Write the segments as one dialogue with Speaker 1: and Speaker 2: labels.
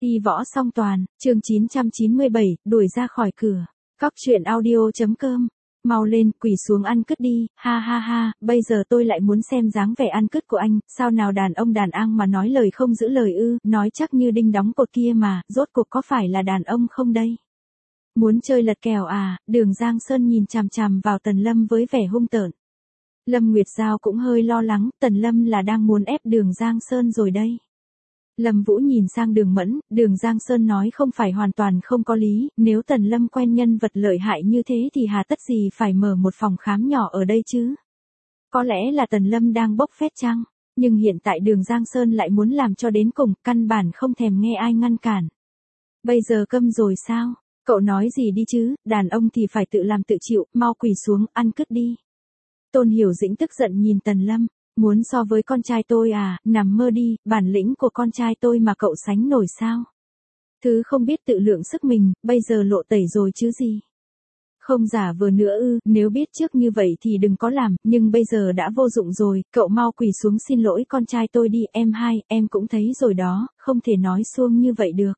Speaker 1: Y võ song toàn, chương 997, đuổi ra khỏi cửa. Cóc truyện audio.com. Mau lên, quỳ xuống ăn cứt đi, ha ha ha, bây giờ tôi lại muốn xem dáng vẻ ăn cứt của anh, sao nào đàn ông đàn an mà nói lời không giữ lời ư, nói chắc như đinh đóng cột kia mà, rốt cuộc có phải là đàn ông không đây? Muốn chơi lật kèo à? Đường Giang Sơn nhìn chằm chằm vào Tần Lâm với vẻ hung tợn. Lâm Nguyệt Giao cũng hơi lo lắng, Tần Lâm là đang muốn ép Đường Giang Sơn rồi đây. Lâm Vũ nhìn sang Đường Mẫn, Đường Giang Sơn nói không phải hoàn toàn không có lý, nếu Tần Lâm quen nhân vật lợi hại như thế thì hà tất gì phải mở một phòng khám nhỏ ở đây chứ? Có lẽ là Tần Lâm đang bốc phét chăng? Nhưng hiện tại Đường Giang Sơn lại muốn làm cho đến cùng, căn bản không thèm nghe ai ngăn cản. Bây giờ câm rồi sao? Cậu nói gì đi chứ, đàn ông thì phải tự làm tự chịu, mau quỳ xuống, ăn cứt đi. Tôn Hiểu Dĩnh tức giận nhìn Tần Lâm. Muốn so với con trai tôi à, nằm mơ đi, bản lĩnh của con trai tôi mà cậu sánh nổi sao? Thứ không biết tự lượng sức mình, bây giờ lộ tẩy rồi chứ gì? Không giả vờ nữa ư, nếu biết trước như vậy thì đừng có làm, nhưng bây giờ đã vô dụng rồi, cậu mau quỳ xuống xin lỗi con trai tôi đi, em hai, em cũng thấy rồi đó, không thể nói suông như vậy được.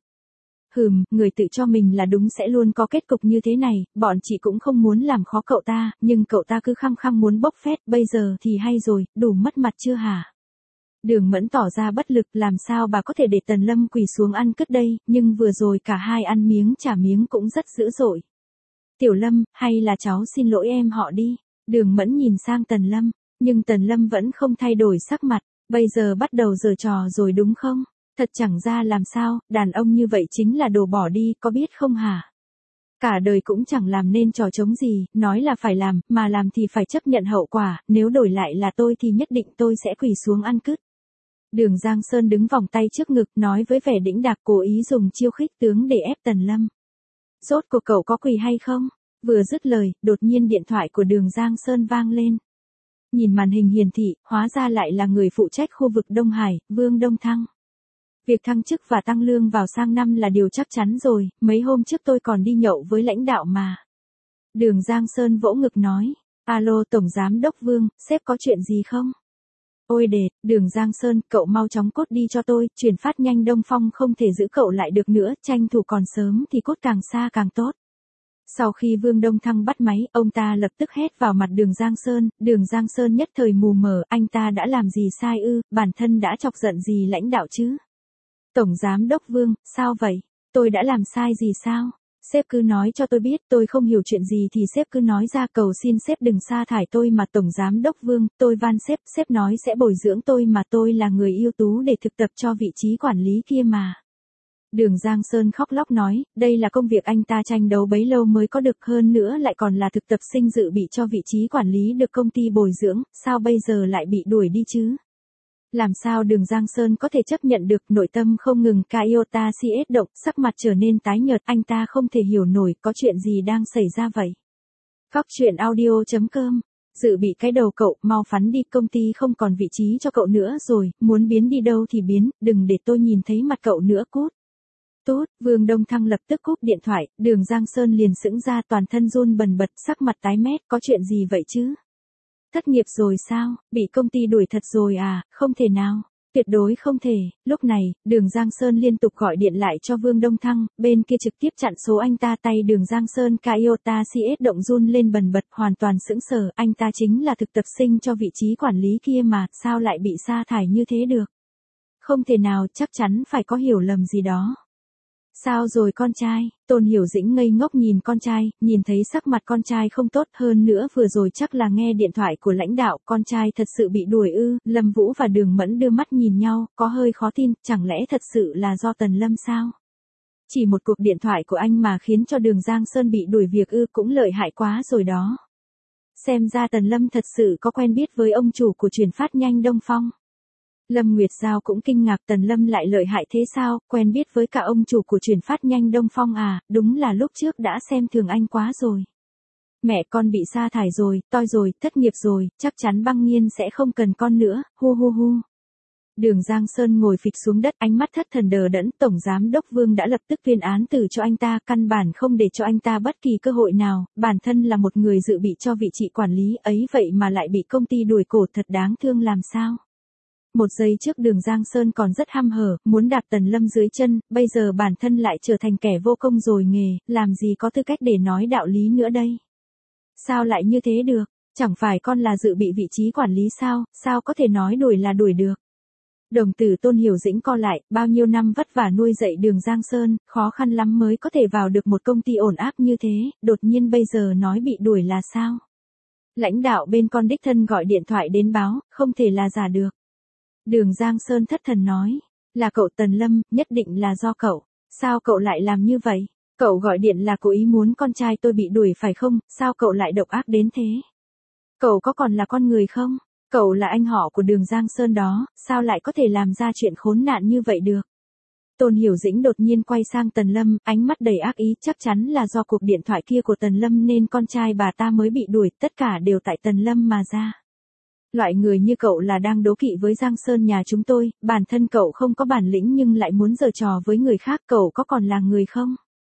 Speaker 1: Người tự cho mình là đúng sẽ luôn có kết cục như thế này, bọn chị cũng không muốn làm khó cậu ta, nhưng cậu ta cứ khăng khăng muốn bốc phét, bây giờ thì hay rồi, đủ mất mặt chưa hả? Đường Mẫn tỏ ra bất lực, làm sao bà có thể để Tần Lâm quỳ xuống ăn cứt đây, nhưng vừa rồi cả hai ăn miếng trả miếng cũng rất dữ dội. Tiểu Lâm, hay là cháu xin lỗi em họ đi. Đường Mẫn nhìn sang Tần Lâm, nhưng Tần Lâm vẫn không thay đổi sắc mặt, bây giờ bắt đầu giở trò rồi đúng không? Thật chẳng ra làm sao, đàn ông như vậy chính là đồ bỏ đi, có biết không hả? Cả đời cũng chẳng làm nên trò trống gì, nói là phải làm, mà làm thì phải chấp nhận hậu quả, nếu đổi lại là tôi thì nhất định tôi sẽ quỳ xuống ăn cứt. Đường Giang Sơn đứng vòng tay trước ngực, nói với vẻ đĩnh đạc, cố ý dùng chiêu khích tướng để ép Tần Lâm. Rốt cuộc cậu có quỳ hay không? Vừa dứt lời, đột nhiên điện thoại của Đường Giang Sơn vang lên. Nhìn màn hình hiển thị, hóa ra lại là người phụ trách khu vực Đông Hải, Vương Đông Thăng. Việc thăng chức và tăng lương vào sang năm là điều chắc chắn rồi, mấy hôm trước tôi còn đi nhậu với lãnh đạo mà. Đường Giang Sơn vỗ ngực nói, alo Tổng Giám Đốc Vương, sếp có chuyện gì không? Ôi đệt, Đường Giang Sơn, cậu mau chóng cốt đi cho tôi, chuyển phát nhanh Đông Phong không thể giữ cậu lại được nữa, tranh thủ còn sớm thì cốt càng xa càng tốt. Sau khi Vương Đông Thăng bắt máy, ông ta lập tức hét vào mặt Đường Giang Sơn nhất thời mù mờ, anh ta đã làm gì sai ư, bản thân đã chọc giận gì lãnh đạo chứ? Tổng Giám Đốc Vương, sao vậy? Tôi đã làm sai gì sao? Sếp cứ nói cho tôi biết, tôi không hiểu chuyện gì thì sếp cứ nói ra, cầu xin sếp đừng sa thải tôi mà Tổng Giám Đốc Vương, tôi van sếp nói sẽ bồi dưỡng tôi mà, tôi là người ưu tú để thực tập cho vị trí quản lý kia mà. Đường Giang Sơn khóc lóc nói, đây là công việc anh ta tranh đấu bấy lâu mới có được, hơn nữa lại còn là thực tập sinh dự bị cho vị trí quản lý được công ty bồi dưỡng, sao bây giờ lại bị đuổi đi chứ? Làm sao Đường Giang Sơn có thể chấp nhận được, nội tâm không ngừng Iota CS động, sắc mặt trở nên tái nhợt, anh ta không thể hiểu nổi, có chuyện gì đang xảy ra vậy? Cóc truyện audio.com. Dự bị cái đầu cậu, mau phắn đi, công ty không còn vị trí cho cậu nữa rồi, muốn biến đi đâu thì biến, đừng để tôi nhìn thấy mặt cậu nữa, cút. Tốt, Vương Đông Thăng lập tức cúp điện thoại, Đường Giang Sơn liền sững ra, toàn thân run bần bật, sắc mặt tái mét, có chuyện gì vậy chứ? Thất nghiệp rồi sao, bị công ty đuổi thật rồi à, không thể nào, tuyệt đối không thể. Lúc này, Đường Giang Sơn liên tục gọi điện lại cho Vương Đông Thăng, bên kia trực tiếp chặn số anh ta, tay Đường Giang Sơn Iota CS động run lên bần bật, hoàn toàn sững sờ, anh ta chính là thực tập sinh cho vị trí quản lý kia mà, sao lại bị sa thải như thế được? Không thể nào, chắc chắn phải có hiểu lầm gì đó. Sao rồi con trai? Tôn Hiểu Dĩnh ngây ngốc nhìn con trai, nhìn thấy sắc mặt con trai không tốt, hơn nữa vừa rồi chắc là nghe điện thoại của lãnh đạo, con trai thật sự bị đuổi ư? Lâm Vũ và Đường Mẫn đưa mắt nhìn nhau, có hơi khó tin, chẳng lẽ thật sự là do Tần Lâm sao? Chỉ một cuộc điện thoại của anh mà khiến cho Đường Giang Sơn bị đuổi việc ư, cũng lợi hại quá rồi đó. Xem ra Tần Lâm thật sự có quen biết với ông chủ của chuyển phát nhanh Đông Phong. Lâm Nguyệt Giao cũng kinh ngạc, Tần Lâm lại lợi hại thế sao, quen biết với cả ông chủ của chuyển phát nhanh Đông Phong à, đúng là lúc trước đã xem thường anh quá rồi. Mẹ con bị sa thải rồi, toi rồi, thất nghiệp rồi, chắc chắn Băng Nhiên sẽ không cần con nữa, hu hu hu. Đường Giang Sơn ngồi phịch xuống đất, ánh mắt thất thần đờ đẫn, Tổng Giám Đốc Vương đã lập tức tuyên án tử cho anh ta, căn bản không để cho anh ta bất kỳ cơ hội nào, bản thân là một người dự bị cho vị trí quản lý ấy vậy mà lại bị công ty đuổi cổ, thật đáng thương làm sao. Một giây trước Đường Giang Sơn còn rất hăm hở, muốn đạp Tần Lâm dưới chân, bây giờ bản thân lại trở thành kẻ vô công rồi nghề, làm gì có tư cách để nói đạo lý nữa đây. Sao lại như thế được, chẳng phải con là dự bị vị trí quản lý sao, sao có thể nói đuổi là đuổi được. Đồng tử Tôn Hiểu Dĩnh co lại, bao nhiêu năm vất vả nuôi dạy Đường Giang Sơn, khó khăn lắm mới có thể vào được một công ty ổn áp như thế, đột nhiên bây giờ nói bị đuổi là sao? Lãnh đạo bên con đích thân gọi điện thoại đến báo, không thể là giả được. Đường Giang Sơn thất thần nói, là cậu Tần Lâm, nhất định là do cậu. Sao cậu lại làm như vậy? Cậu gọi điện là cố ý muốn con trai tôi bị đuổi phải không? Sao cậu lại độc ác đến thế? Cậu có còn là con người không? Cậu là anh họ của Đường Giang Sơn đó, sao lại có thể làm ra chuyện khốn nạn như vậy được? Tôn Hiểu Dĩnh đột nhiên quay sang Tần Lâm, ánh mắt đầy ác ý, chắc chắn là do cuộc điện thoại kia của Tần Lâm nên con trai bà ta mới bị đuổi, tất cả đều tại Tần Lâm mà ra. Loại người như cậu là đang đố kỵ với Giang Sơn nhà chúng tôi, bản thân cậu không có bản lĩnh nhưng lại muốn giở trò với người khác, cậu có còn là người không?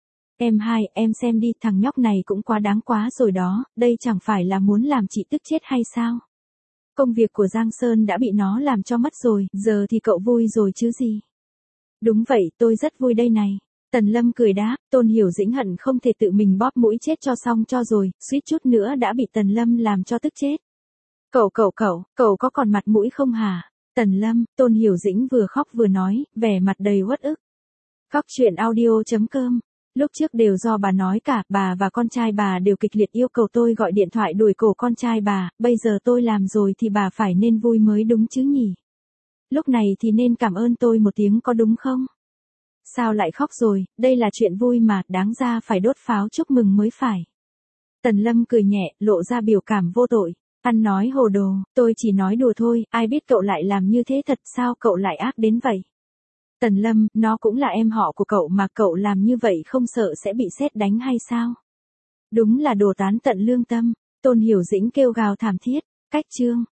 Speaker 1: Em hai, em xem đi, thằng nhóc này cũng quá đáng quá rồi đó, đây chẳng phải là muốn làm chị tức chết hay sao? Công việc của Giang Sơn đã bị nó làm cho mất rồi, giờ thì cậu vui rồi chứ gì? Đúng vậy, tôi rất vui đây này. Tần Lâm cười đáp, Tôn Hiểu Dĩnh hận không thể tự mình bóp mũi chết cho xong cho rồi, suýt chút nữa đã bị Tần Lâm làm cho tức chết. Cậu có còn mặt mũi không hả? Tần Lâm, Tôn Hiểu Dĩnh vừa khóc vừa nói, vẻ mặt đầy uất ức. Các chuyện audio.com. Lúc trước đều do bà nói cả, bà và con trai bà đều kịch liệt yêu cầu tôi gọi điện thoại đuổi cổ con trai bà, bây giờ tôi làm rồi thì bà phải nên vui mới đúng chứ nhỉ? Lúc này thì nên cảm ơn tôi một tiếng có đúng không? Sao lại khóc rồi, đây là chuyện vui mà, đáng ra phải đốt pháo chúc mừng mới phải. Tần Lâm cười nhẹ, lộ ra biểu cảm vô tội. Ăn nói hồ đồ, tôi chỉ nói đùa thôi, ai biết cậu lại làm như thế thật, sao cậu lại ác đến vậy? Tần Lâm, nó cũng là em họ của cậu mà, cậu làm như vậy không sợ sẽ bị sét đánh hay sao? Đúng là đồ tán tận lương tâm. Tôn Hiểu Dĩnh kêu gào thảm thiết. Cách chương